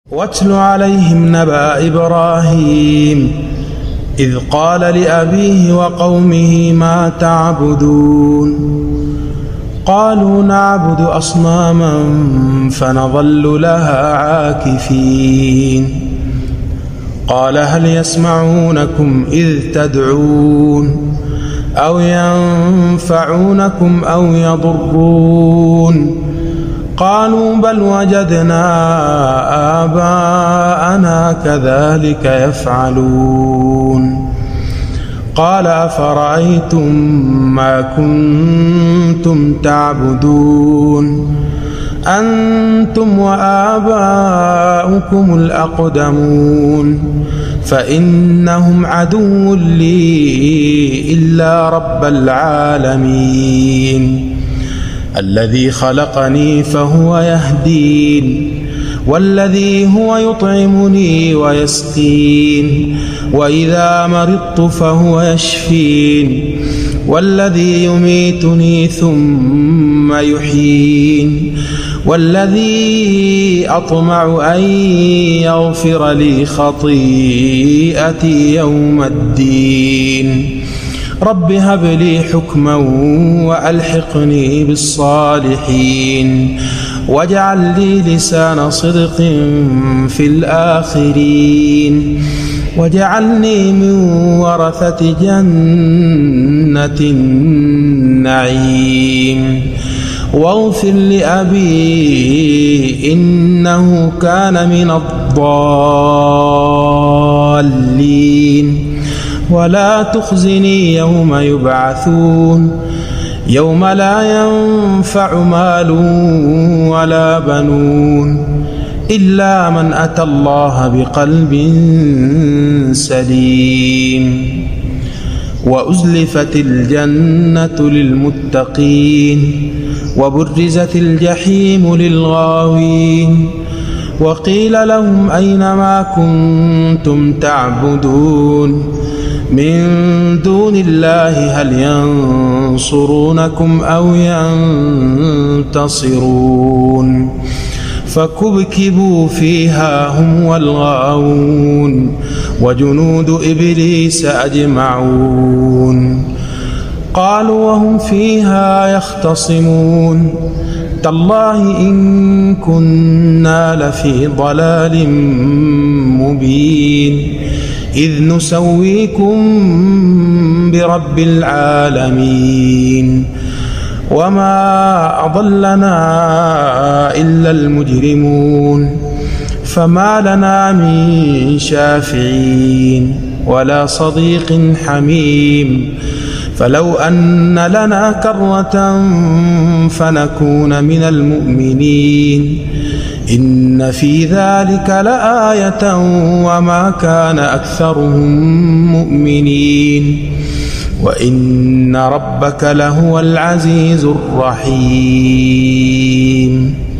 واتل عليهم نبأ إبراهيم إذ قال لأبيه وقومه ما تعبدون قالوا نعبد أصناما فنظل لها عاكفين قال هل يسمعونكم إذ تدعون أو ينفعونكم أو يضرون قالوا بل وجدنا آباءنا كذلك يفعلون قال أفرأيتم ما كنتم تعبدون أنتم وآباؤكم الأقدمون فإنهم عدو لي إلا رب العالمين الذي خلقني فهو يهدين والذي هو يطعمني ويسقين وإذا مرضت فهو يشفين والذي يميتني ثم يحيين والذي أطمع أن يغفر لي خطيئتي يوم الدين رب هب لي حكما وألحقني بالصالحين واجعل لي لسان صدق في الآخرين واجعلني من ورثة جنة النعيم واغفر لأبي إنه كان من الضالين ولا تخزني يوم يبعثون يوم لا ينفع مال ولا بنون إلا من أتى الله بقلب سليم وأزلفت الجنة للمتقين وبرزت الجحيم للغاوين وقيل لهم أين ما كنتم تعبدون من دون الله هل ينصرونكم أو ينتصرون فكبكبوا فيها هم والغاوون وجنود إبليس أجمعون قالوا وهم فيها يختصمون تالله إن كنا لفي ضلال مبين إذ نسويكم برب العالمين وما أضلنا إلا المجرمون فما لنا من شافعين ولا صديق حميم فلو أن لنا كرة فنكون من المؤمنين إن في ذلك لآية وما كان أكثرهم مؤمنين وإن ربك لهو العزيز الرحيم.